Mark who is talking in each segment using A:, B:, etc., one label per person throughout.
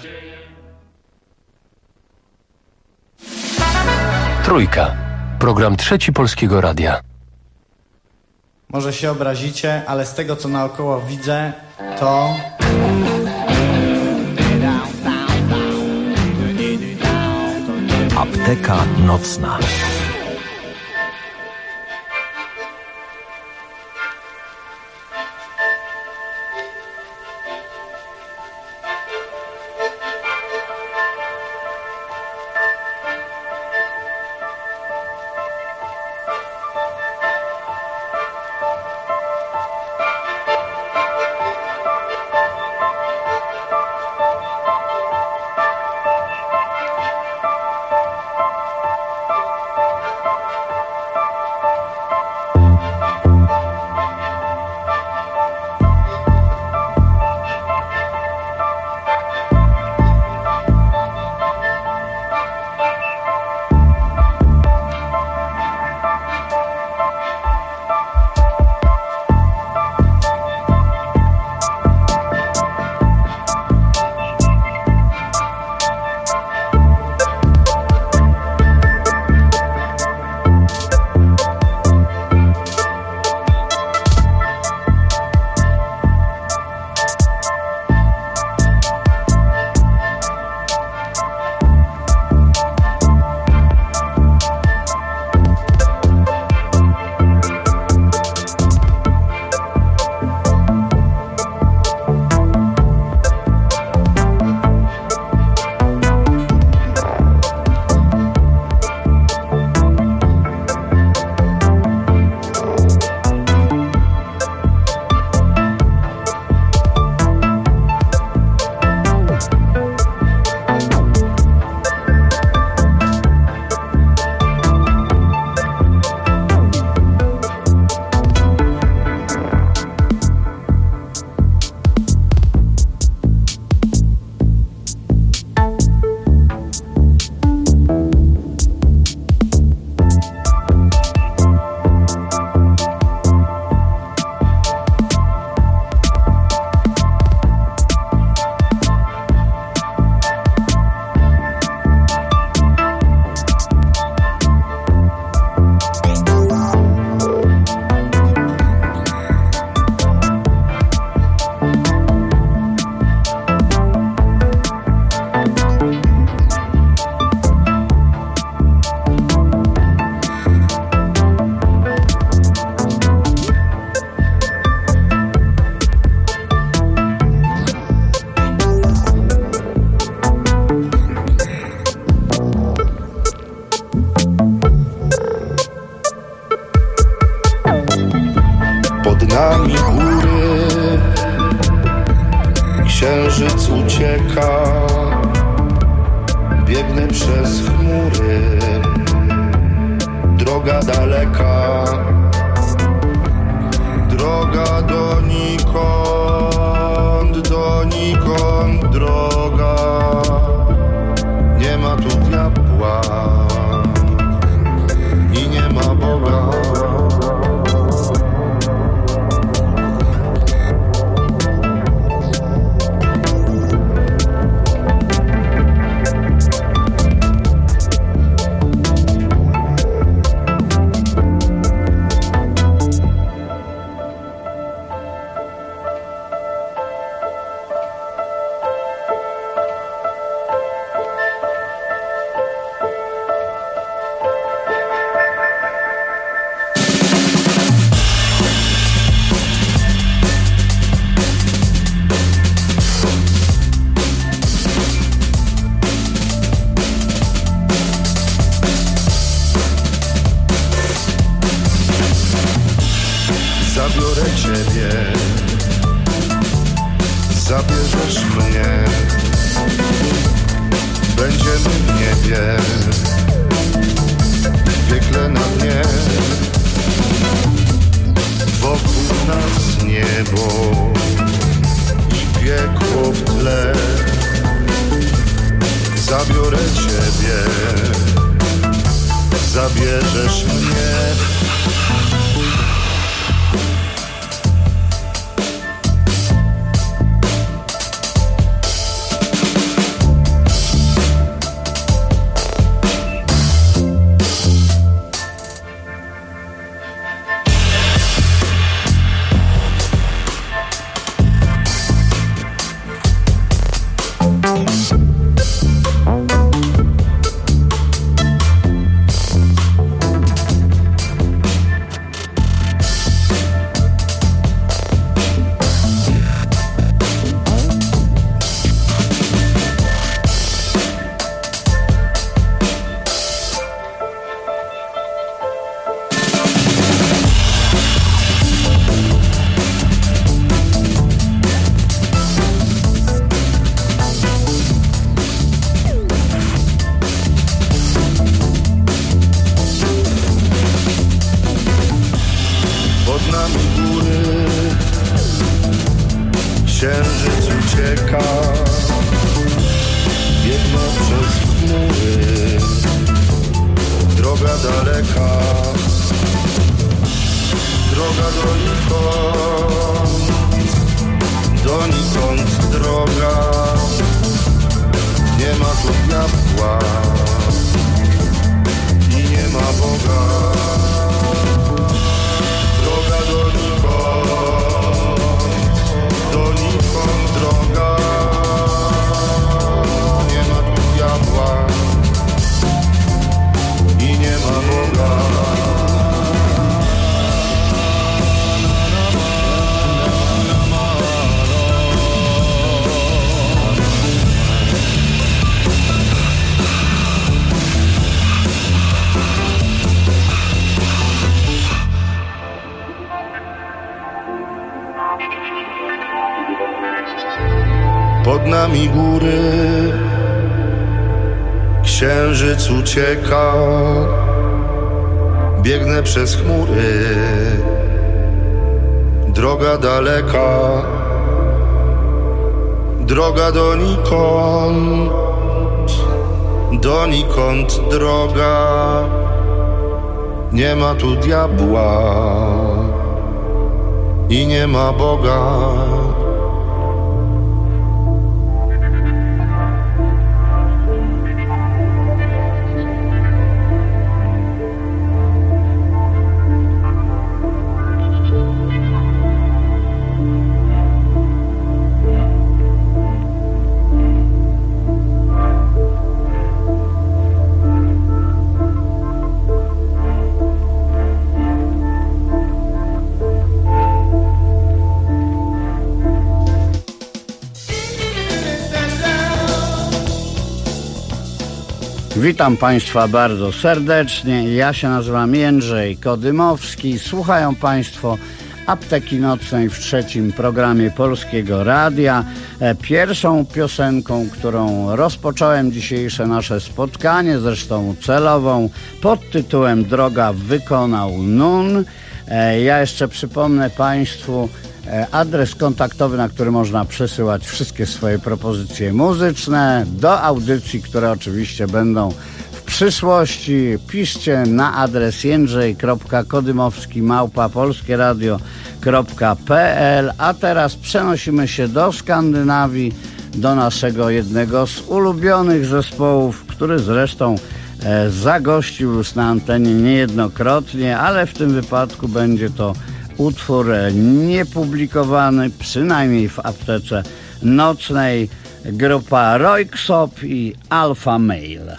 A: Trójka. Program Trzeci Polskiego Radia.
B: Może się obrazicie, ale z tego co naokoło widzę, to...
C: Apteka nocna.
D: nami góry, księżyc ucieka, biegnę przez chmury, droga daleka, droga donikąd droga, nie ma tu diabła i nie ma Boga. Zabiorę ciebie, zabierzesz mnie, będziemy w niebie, w piekle na dnie, wokół nas niebo i piekło w tle. Zabiorę ciebie, zabierzesz mnie. daleka, droga donikąd droga, nie ma tu diabła i nie ma Boga. Droga donikąd droga, nie ma tu diabła i nie ma Boga. Pod nami góry, księżyc ucieka, biegnę przez chmury, droga daleka, droga donikąd droga, nie ma tu diabła i nie ma Boga.
C: Witam Państwa bardzo serdecznie. Ja się nazywam Jędrzej Kodymowski. Słuchają Państwo Apteki Nocnej w trzecim programie Polskiego Radia. Pierwszą piosenką, którą rozpocząłem dzisiejsze nasze spotkanie, zresztą celową, pod tytułem Droga wykonał Nun. Ja jeszcze przypomnę Państwu adres kontaktowy, na który można przesyłać wszystkie swoje propozycje muzyczne do audycji, które oczywiście będą w przyszłości. Piszcie na adres jędrzej.kodymowski@polskieradio.pl. A teraz przenosimy się do Skandynawii, do naszego jednego z ulubionych zespołów, który zresztą zagościł już na antenie niejednokrotnie, ale w tym wypadku będzie to utwór niepublikowany, przynajmniej w aptece nocnej. Grupa Röyksopp i Alpha Male.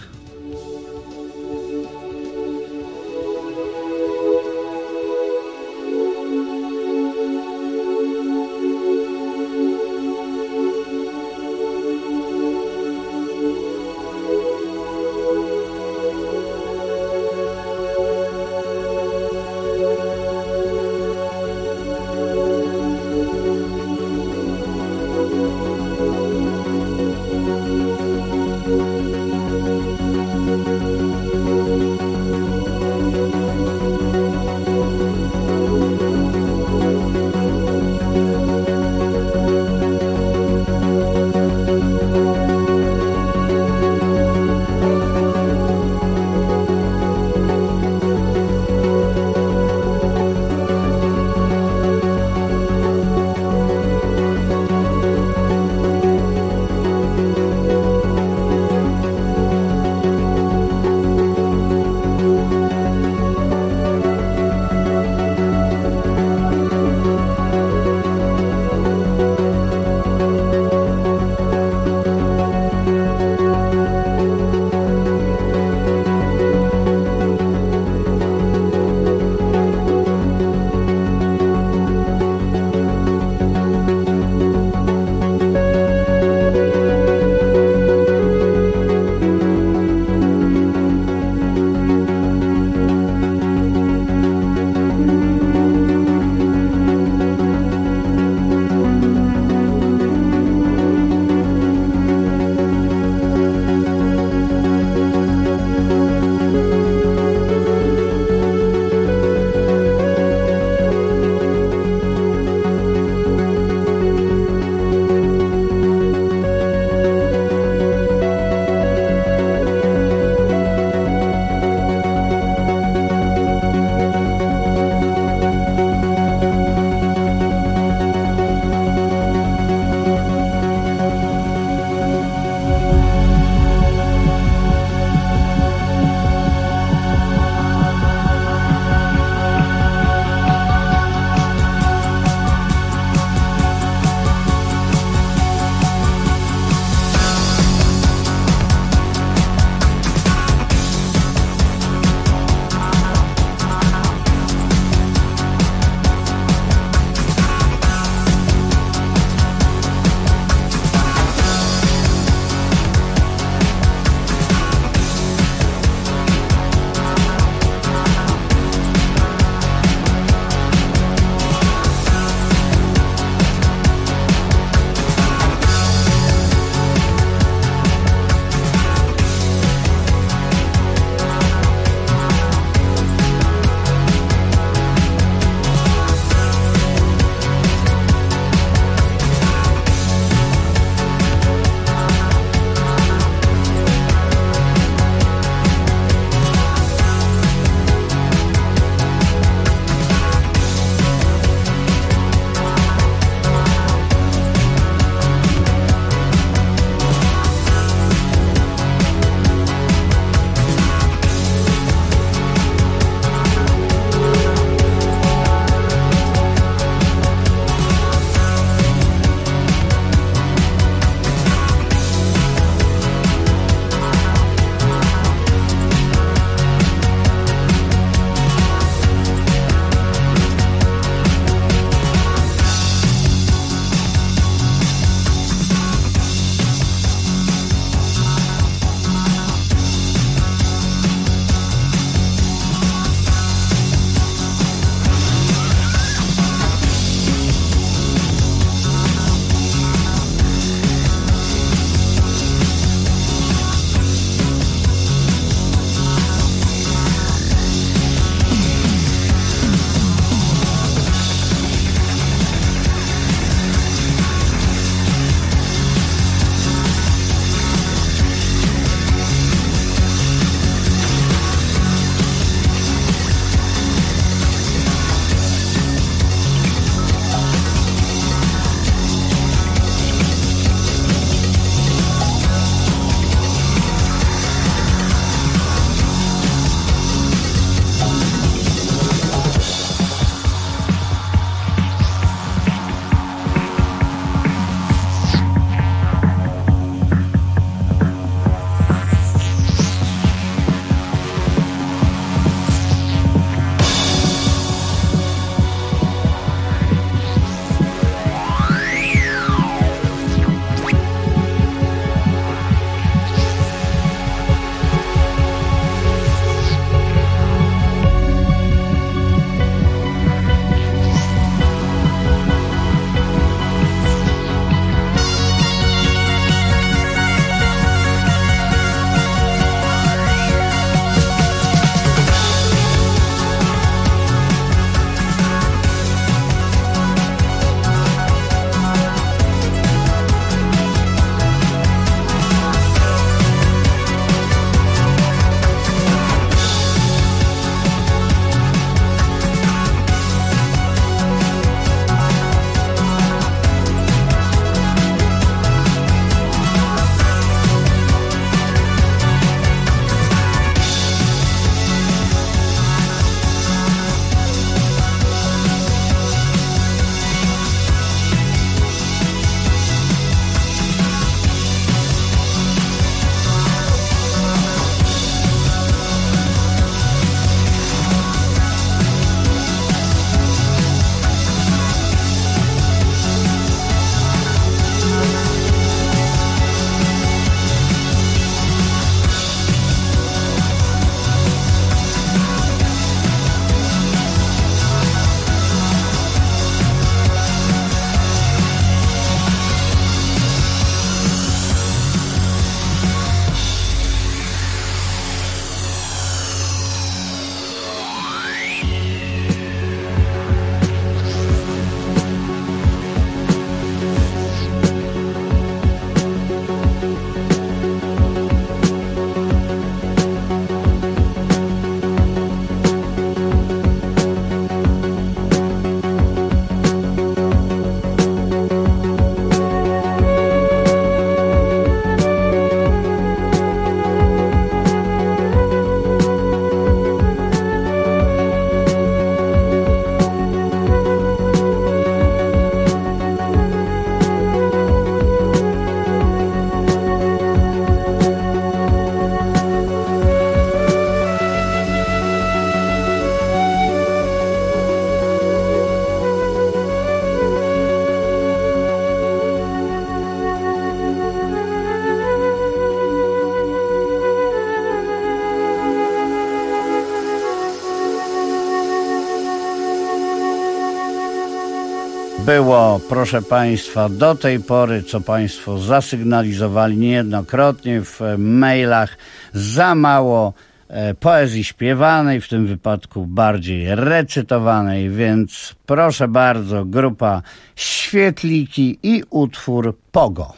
C: było, proszę Państwa, do tej pory, co Państwo zasygnalizowali niejednokrotnie w mailach, za mało poezji śpiewanej, w tym wypadku bardziej recytowanej, więc proszę bardzo, grupa Świetliki i utwór Pogo.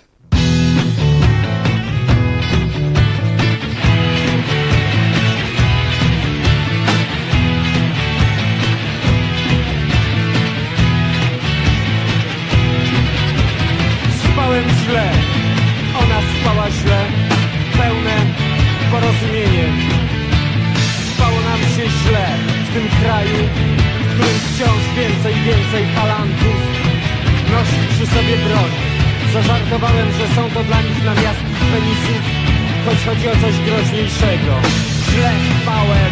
E: Spałem źle, ona spała źle, pełne porozumienie. Spało nam się źle w tym kraju, w którym wciąż więcej palantów nosi przy sobie broń. Zażartowałem, że są to dla nich namiastki penisów, choć chodzi o coś groźniejszego. Źle spałem.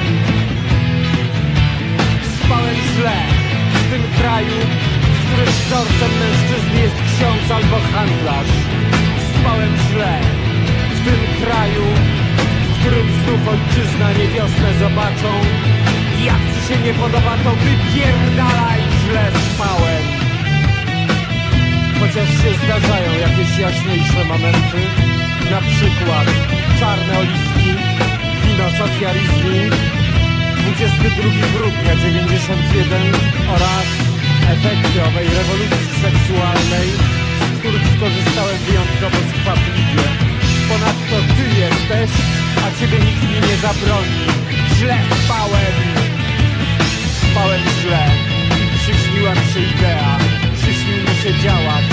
E: Spałem źle w tym kraju, w którym wzorcem mężczyzny jest ksiądz albo handlarz. Spałem źle w tym kraju, w którym znów ojczyzna nie wiosnę zobaczą. Jak ci się nie podoba, to wypierdalaj, źle spałem. Chociaż się zdarzają jakieś jaśniejsze momenty, na przykład Czarne oliwki, wino Sofia Riesling, 22 grudnia 91 oraz efekty owej rewolucji seksualnej, z których skorzystałem wyjątkowo skwapliwie. Ponadto ty jesteś, a ciebie nikt mi nie zabroni. Źle spałem. Spałem źle i przyśniła mi się idea. Przyśnił mi się działać.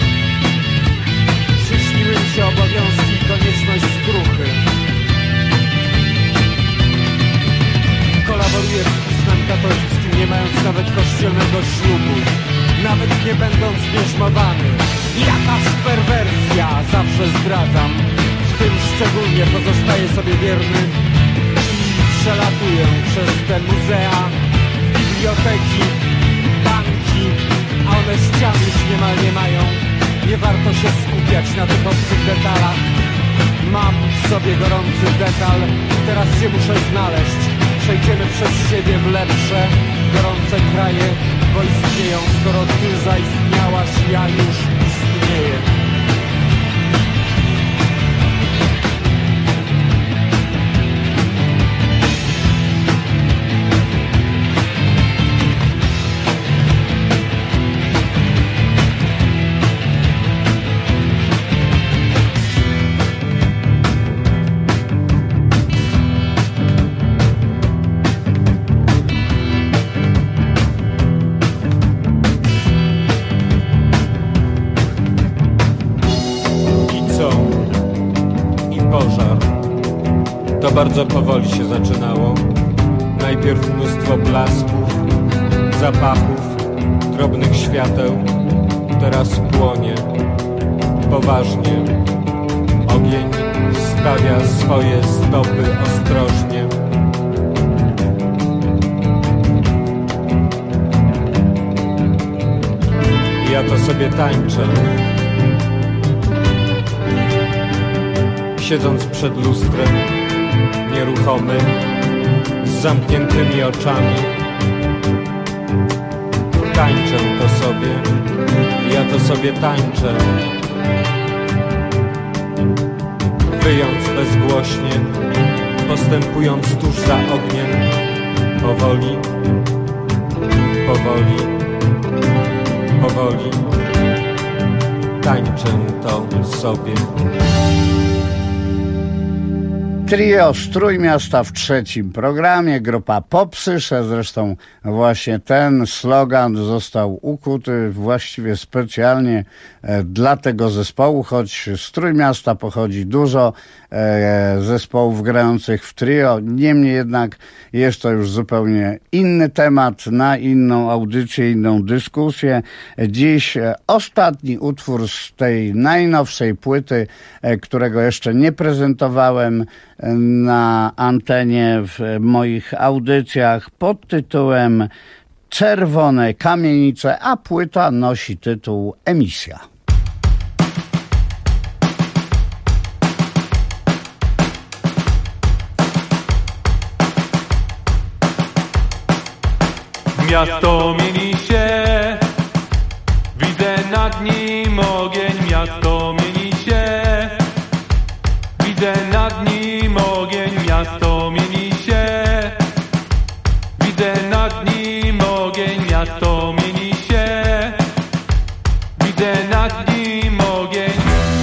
E: Przyśniły mi się obowiązki i konieczność skruchy. Kolaboruję z pismem katolickim, nie mając nawet kościelnego ślubu. Nawet nie będąc bierzmowany. Jakaż perwersja, zawsze zdradzam. W tym szczególnie pozostaję sobie wierny i przelatuję przez te muzea, biblioteki, banki, a one ścian już niemal nie mają. Nie warto się skupiać na tych obcych detalach. Mam w sobie gorący detal, teraz się muszę znaleźć. Przejdziemy przez siebie w lepsze, gorące kraje, bo istnieją, skoro ty zaistniałaś, ja już istnieję. To bardzo powoli się zaczynało. Najpierw mnóstwo blasków, zapachów, drobnych świateł. Teraz płonie. Poważnie. Ogień stawia swoje stopy ostrożnie. Ja to sobie tańczę. Siedząc przed lustrem, nieruchomy, z zamkniętymi oczami. Tańczę to sobie, ja to sobie tańczę. Wyjąc bezgłośnie, postępując tuż za ogniem. Powoli, powoli, powoli. Tańczę to sobie.
C: Trio z Trójmiasta w trzecim programie, grupa Popsysze, zresztą właśnie ten slogan został ukuty właściwie specjalnie dla tego zespołu, choć z Trójmiasta pochodzi dużo zespołów grających w trio, niemniej jednak jest to już zupełnie inny temat, na inną audycję, inną dyskusję. Dziś ostatni utwór z tej najnowszej płyty, którego jeszcze nie prezentowałem na antenie w moich audycjach, pod tytułem Czerwone kamienice, a płyta nosi tytuł Emisja.
F: Miasto mieni się Widzę nad nim ogień, miasto mieni się. Widzę nad nim ogień, miasto mieni się. Widzę nad nim ogień.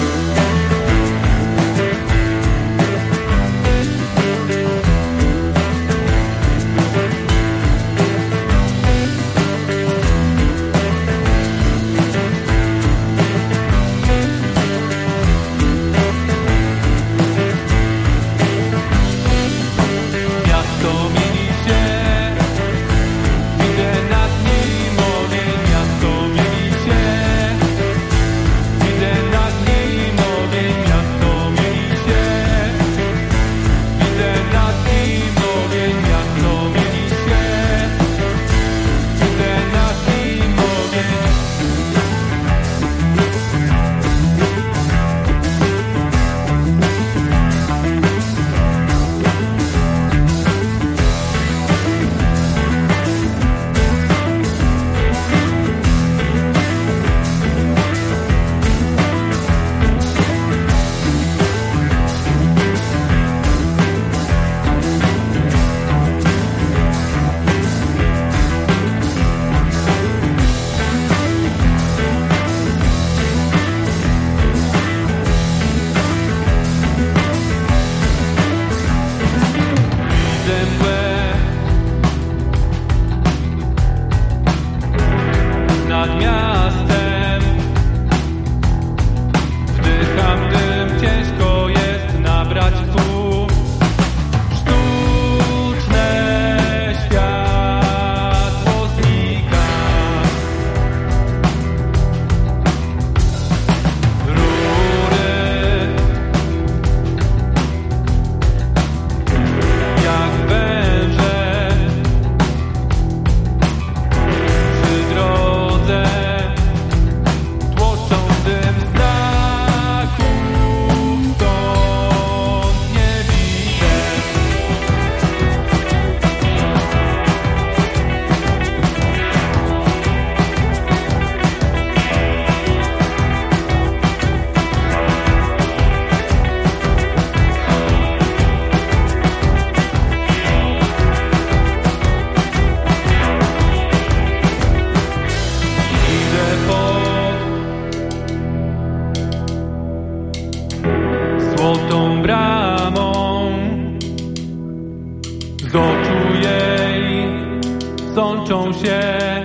G: sączą się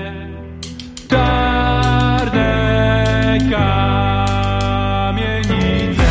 G: czarne kamienice.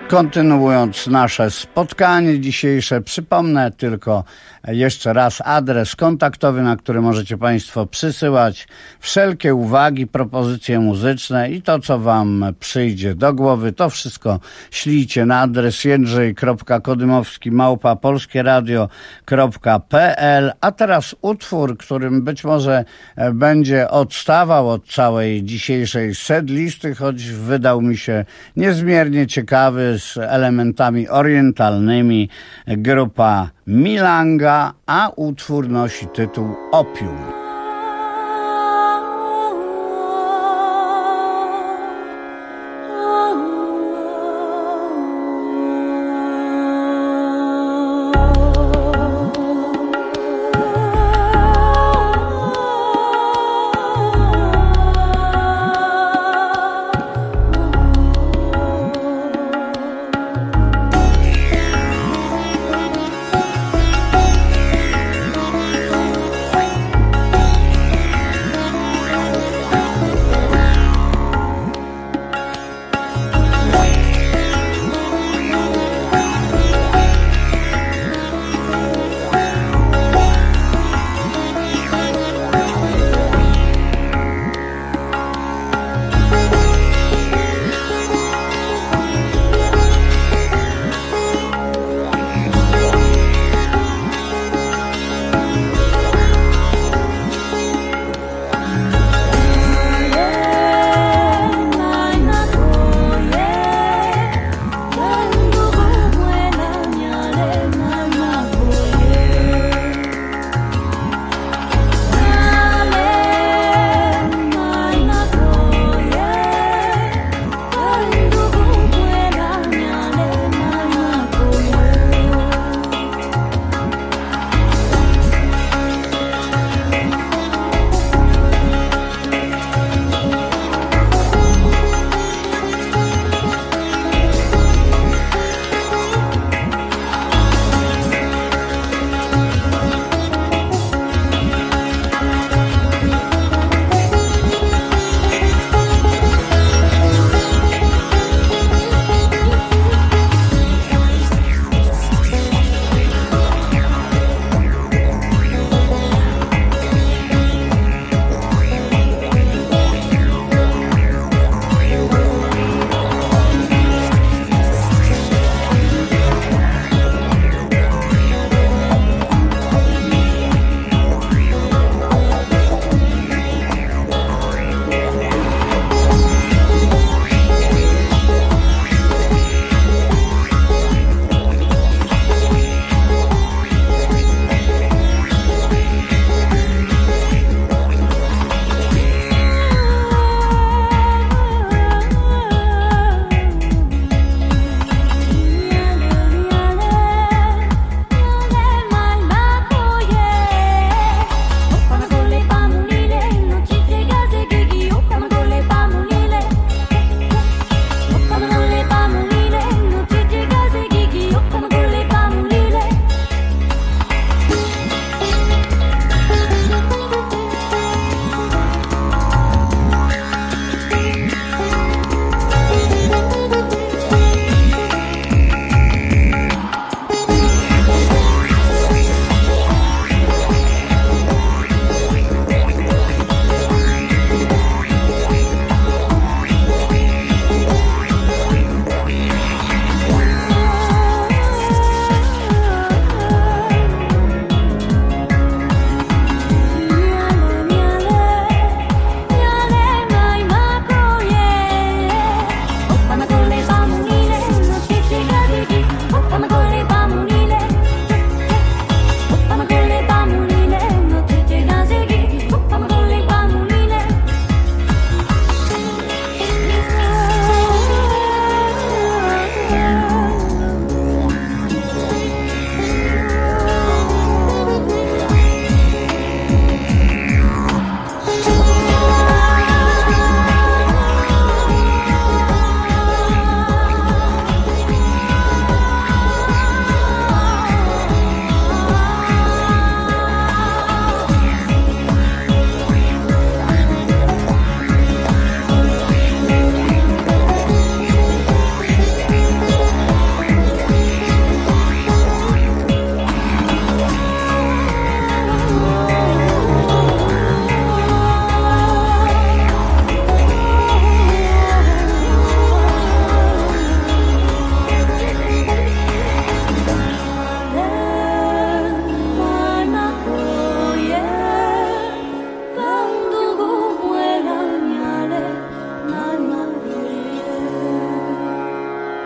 C: Kontynuując nasze spotkanie dzisiejsze, przypomnę tylko jeszcze raz adres kontaktowy, na który możecie Państwo przysyłać wszelkie uwagi, propozycje muzyczne i to, co Wam przyjdzie do głowy. To wszystko ślijcie na adres jędrzej.kodymowski@polskieradio.pl. A teraz utwór, którym być może będzie odstawał od całej dzisiejszej setlisty, choć wydał mi się niezmiernie ciekawy, z elementami orientalnymi, grupa Milanga, a utwór nosi tytuł Opium.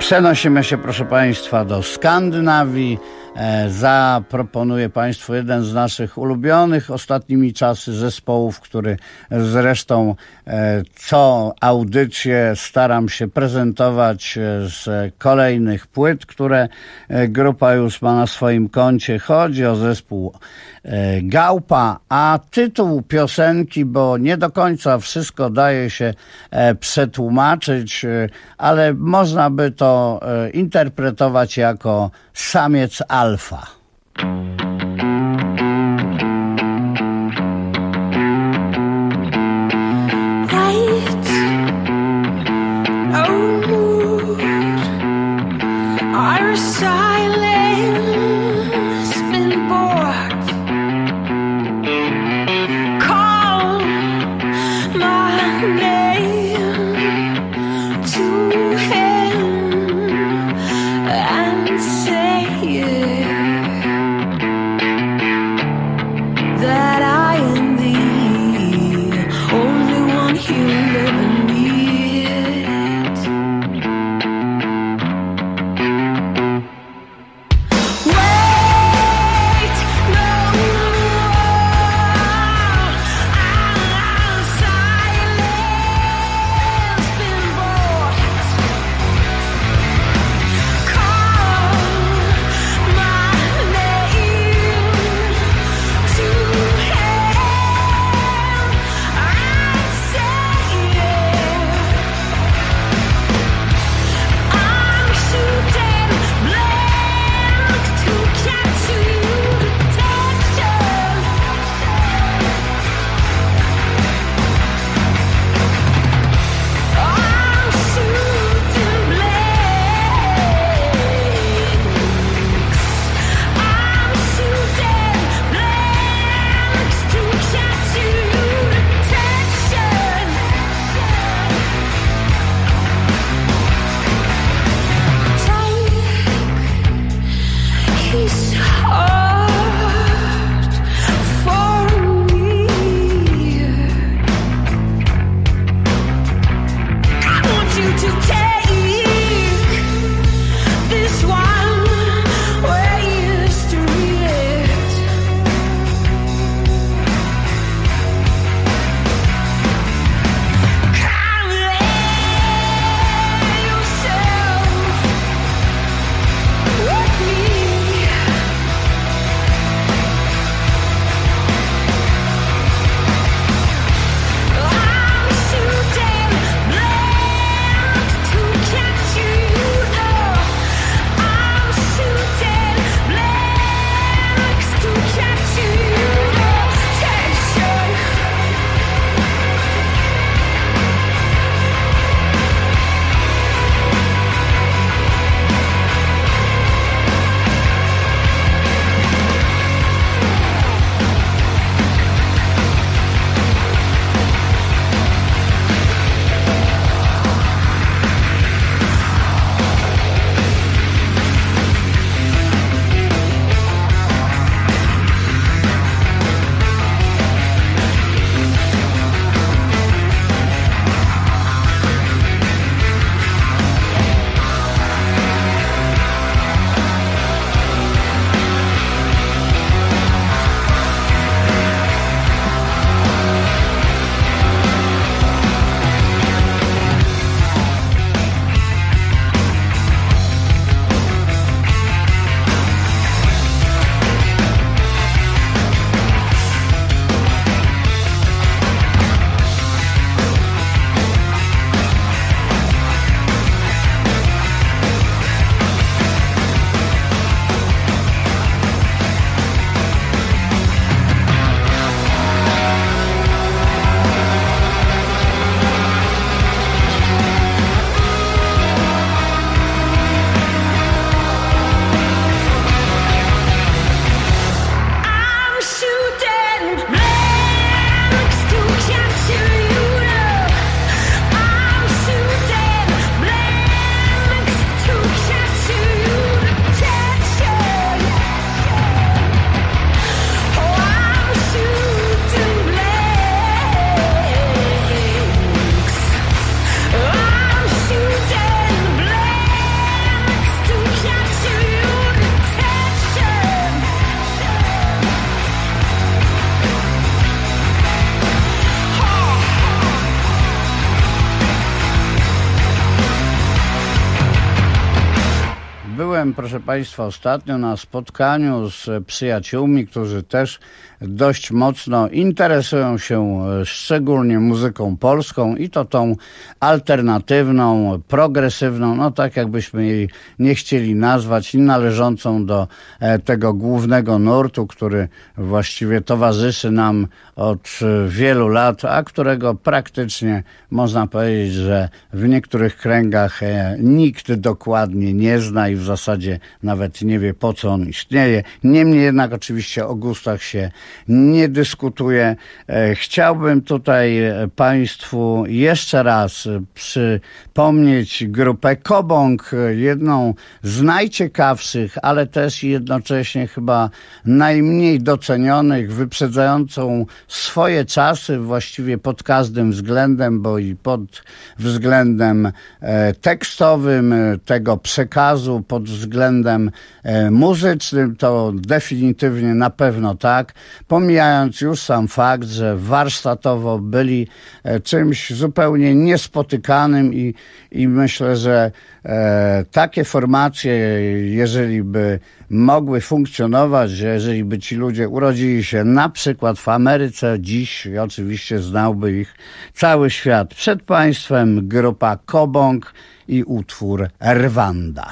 C: Przenosimy się, proszę Państwa, do Skandynawii. Zaproponuję Państwu jeden z naszych ulubionych ostatnimi czasy zespołów, który zresztą co audycję staram się prezentować z kolejnych płyt, które grupa już ma na swoim koncie. Chodzi o zespół Gaupa, a tytuł piosenki, bo nie do końca wszystko daje się przetłumaczyć, ale można by to interpretować jako samiec alfa. Byłem, proszę Państwa, ostatnio na spotkaniu z przyjaciółmi, którzy też dość mocno interesują się szczególnie muzyką polską i to tą alternatywną, progresywną, no tak jakbyśmy jej nie chcieli nazwać, i należącą do tego głównego nurtu, który właściwie towarzyszy nam od wielu lat, a którego praktycznie można powiedzieć, że w niektórych kręgach nikt dokładnie nie zna i w zasadzie nawet nie wie, po co on istnieje. Niemniej jednak oczywiście o gustach się nie dyskutuje. Chciałbym tutaj Państwu jeszcze raz przypomnieć grupę Kobong, jedną z najciekawszych, ale też jednocześnie chyba najmniej docenionych, wyprzedzającą swoje czasy właściwie pod każdym względem, bo i pod względem tekstowym tego przekazu, pod względem muzycznym to definitywnie na pewno tak, pomijając już sam fakt, że warsztatowo byli czymś zupełnie niespotykanym i myślę, że takie formacje, jeżeli by mogły funkcjonować, że jeżeli by ci ludzie urodzili się na przykład w Ameryce, dziś oczywiście znałby ich cały świat. Przed Państwem grupa Kobong i utwór Rwanda.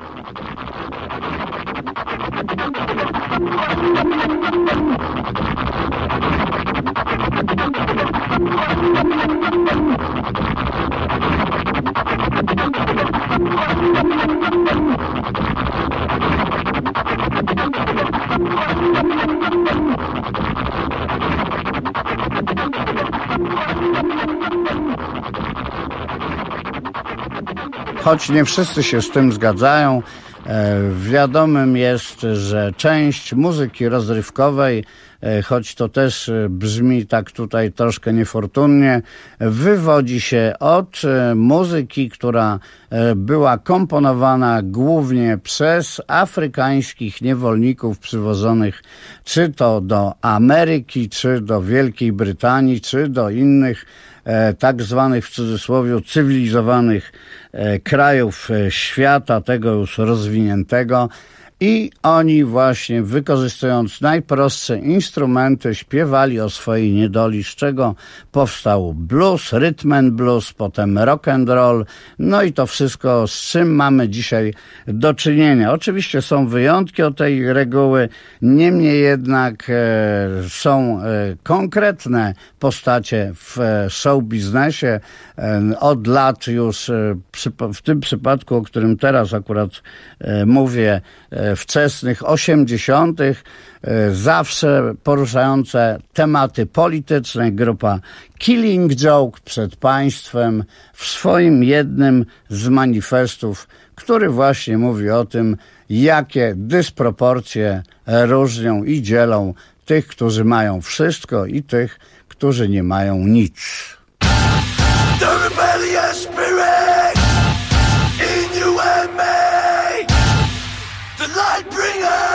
C: Choć nie wszyscy się z tym zgadzają, wiadomym jest, że część muzyki rozrywkowej, choć to też brzmi tak tutaj troszkę niefortunnie, wywodzi się od muzyki, która była komponowana głównie przez afrykańskich niewolników przywożonych czy to do Ameryki, czy do Wielkiej Brytanii, czy do innych tak zwanych w cudzysłowie cywilizowanych krajów świata, tego już rozwiniętego, i oni właśnie, wykorzystując najprostsze instrumenty, śpiewali o swojej niedoli, z czego powstał blues, rhythm and blues, potem rock and roll, no i to wszystko, z czym mamy dzisiaj do czynienia. Oczywiście są wyjątki od tej reguły, niemniej jednak są konkretne postacie w show biznesie. Od lat już, w tym przypadku, o którym teraz akurat mówię, wczesnych 80., zawsze poruszające tematy polityczne, grupa Killing Joke przed państwem w swoim jednym z manifestów, który właśnie mówi o tym, jakie dysproporcje różnią i dzielą tych, którzy mają wszystko, i tych, którzy nie mają nic.
H: The rebellious spirit in you and me, the light bringer.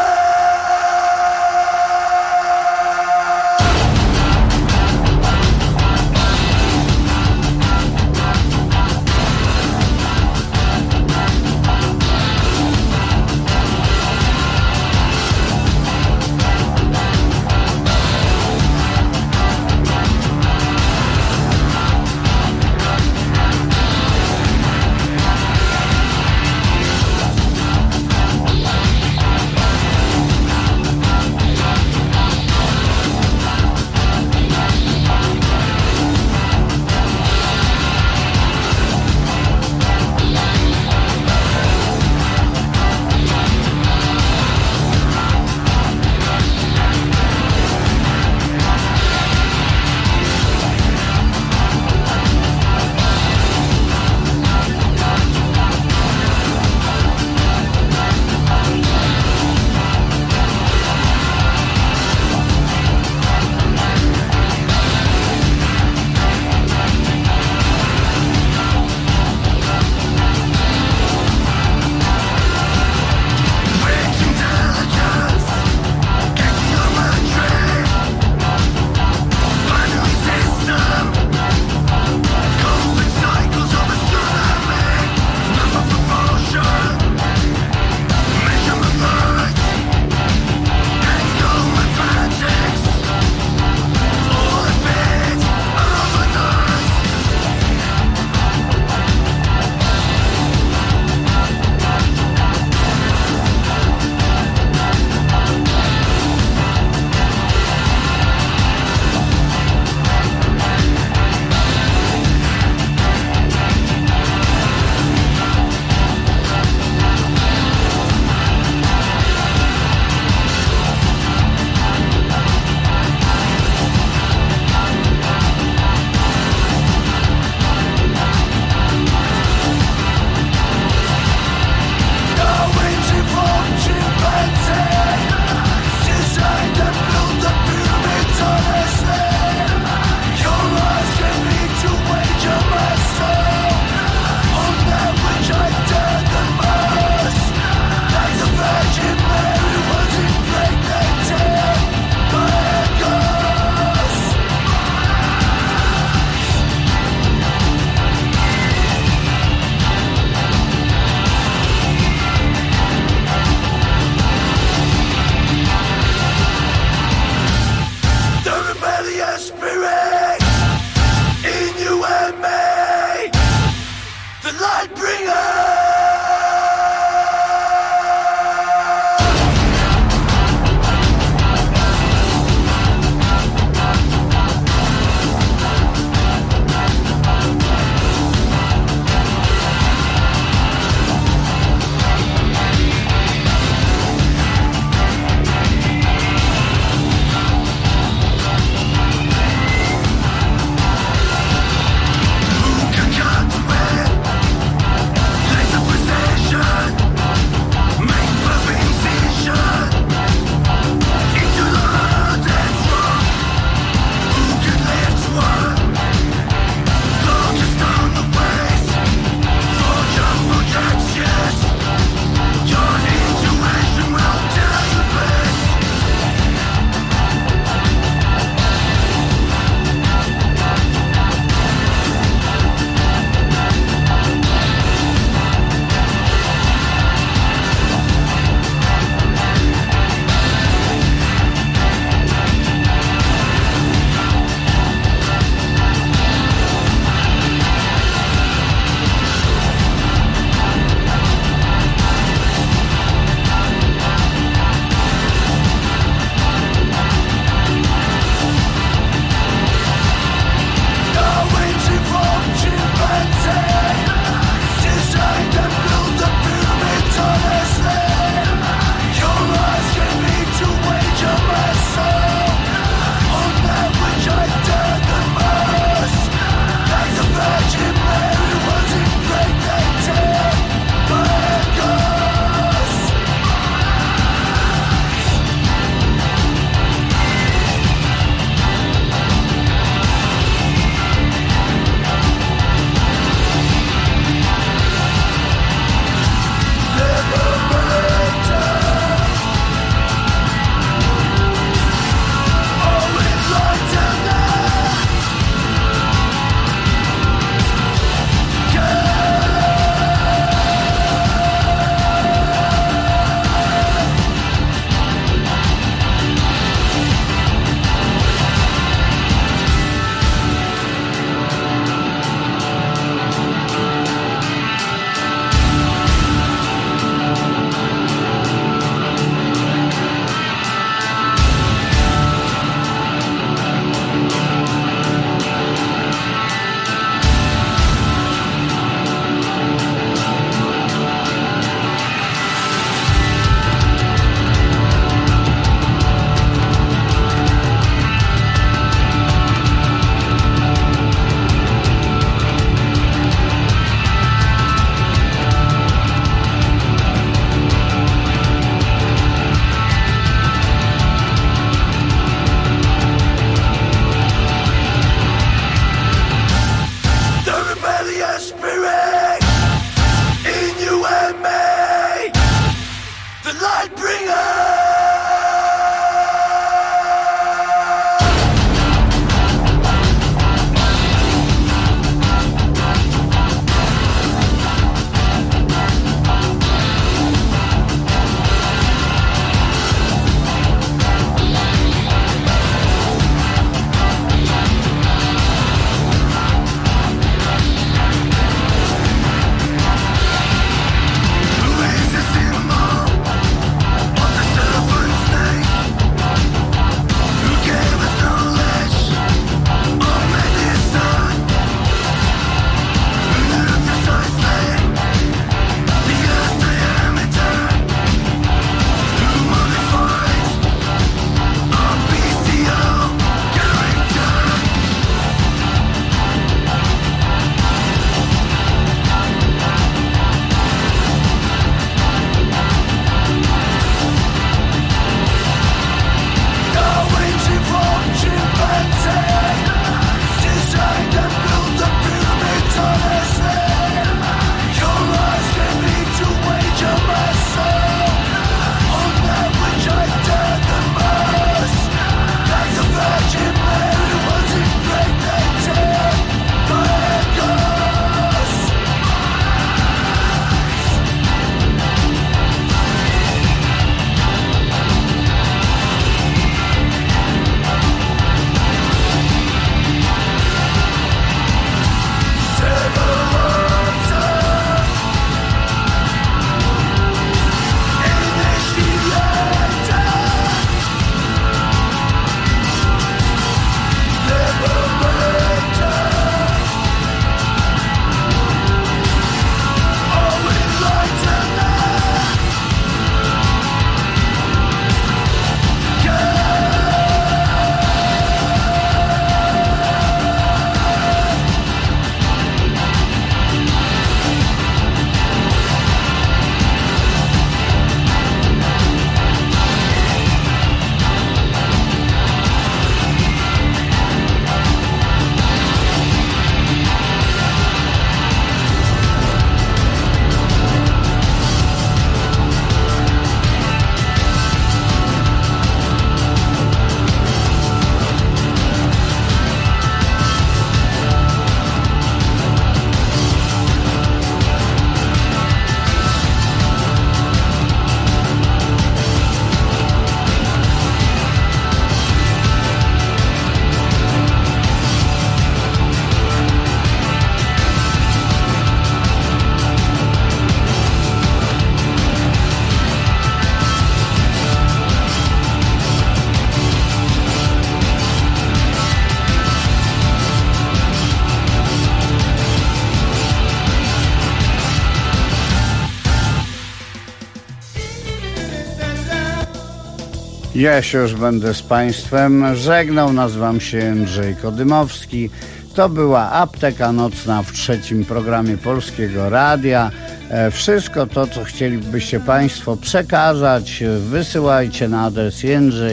C: Ja się już będę z Państwem żegnał. Nazywam się Jędrzej Kodymowski. To była Apteka Nocna w trzecim programie Polskiego Radia. Wszystko to, co chcielibyście Państwo przekazać, wysyłajcie na adres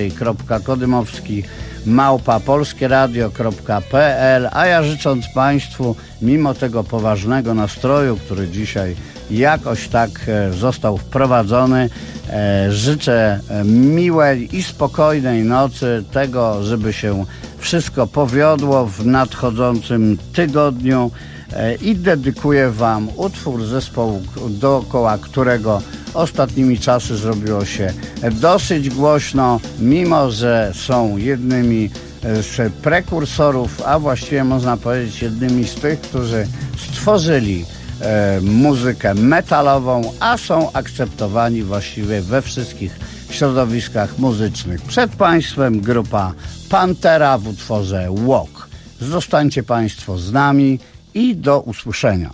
C: jędrzej.kodymowski@polskieradio.pl. A ja życząc Państwu, mimo tego poważnego nastroju, który dzisiaj jakoś tak został wprowadzony, życzę miłej i spokojnej nocy, tego, żeby się wszystko powiodło w nadchodzącym tygodniu i dedykuję Wam utwór zespołu, dookoła którego ostatnimi czasy zrobiło się dosyć głośno, mimo że są jednymi z prekursorów, a właściwie można powiedzieć jednymi z tych, którzy stworzyli muzykę metalową, a są akceptowani właściwie we wszystkich środowiskach muzycznych. Przed Państwem grupa Pantera w utworze Walk. Zostańcie Państwo z nami i do usłyszenia.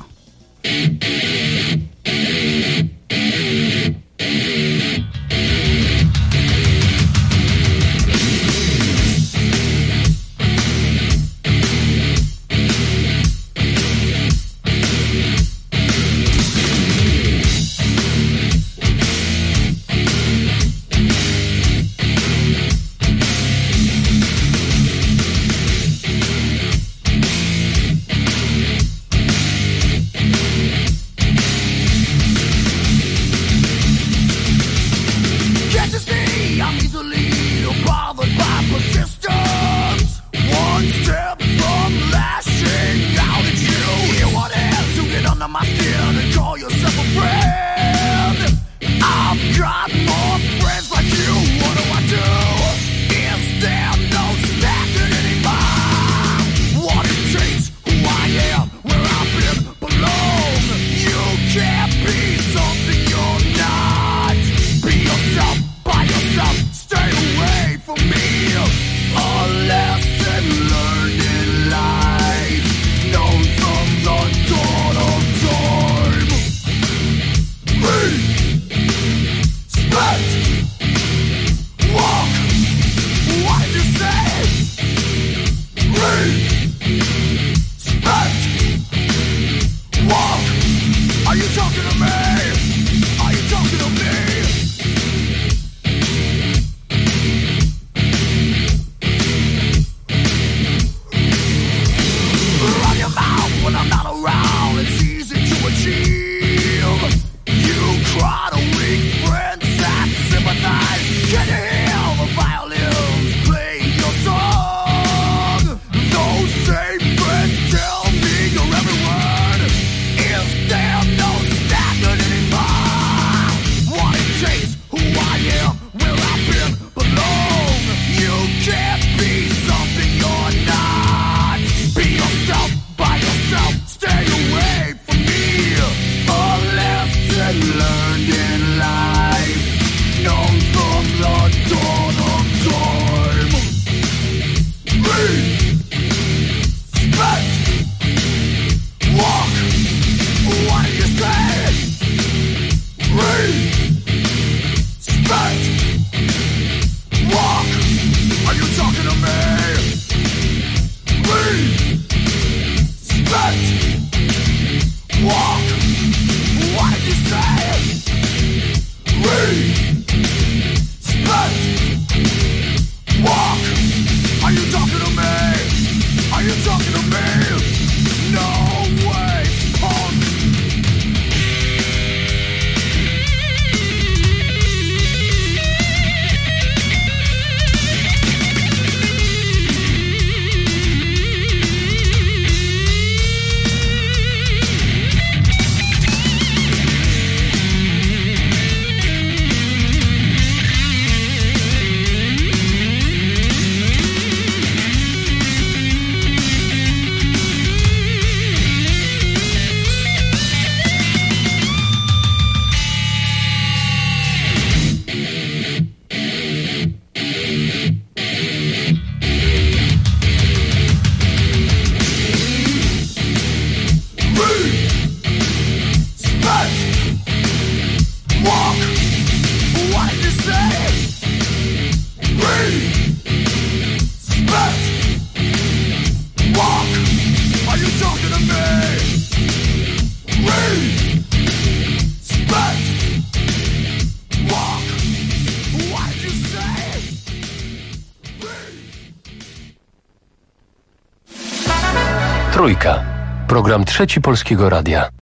A: Trójka. Program Trzeci Polskiego Radia.